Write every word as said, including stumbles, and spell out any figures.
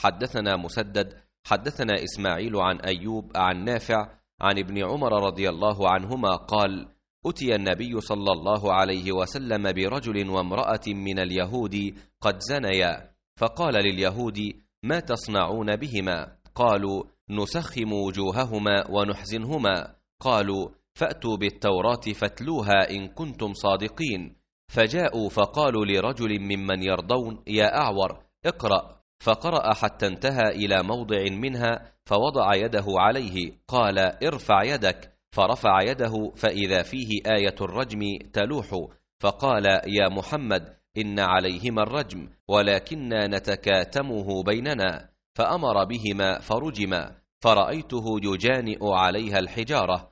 حدثنا مسدد حدثنا إسماعيل عن أيوب عن نافع عن ابن عمر رضي الله عنهما قال: أتي النبي صلى الله عليه وسلم برجل وامرأة من اليهود قد زنيا، فقال لليهود: ما تصنعون بهما؟ قالوا: نسخم وجوههما ونحزنهما. قالوا: فأتوا بالتوراة فاتلوها إن كنتم صادقين. فجاءوا فقالوا لرجل ممن يرضون: يا أعور اقرأ، فقرأ حتى انتهى إلى موضع منها فوضع يده عليه، قال: ارفع يدك، فرفع يده فإذا فيه آية الرجم تلوح، فقال: يا محمد إن عليهما الرجم ولكننا نتكاتمه بيننا، فأمر بهما فرجما، فرأيته يجانئ عليها الحجارة،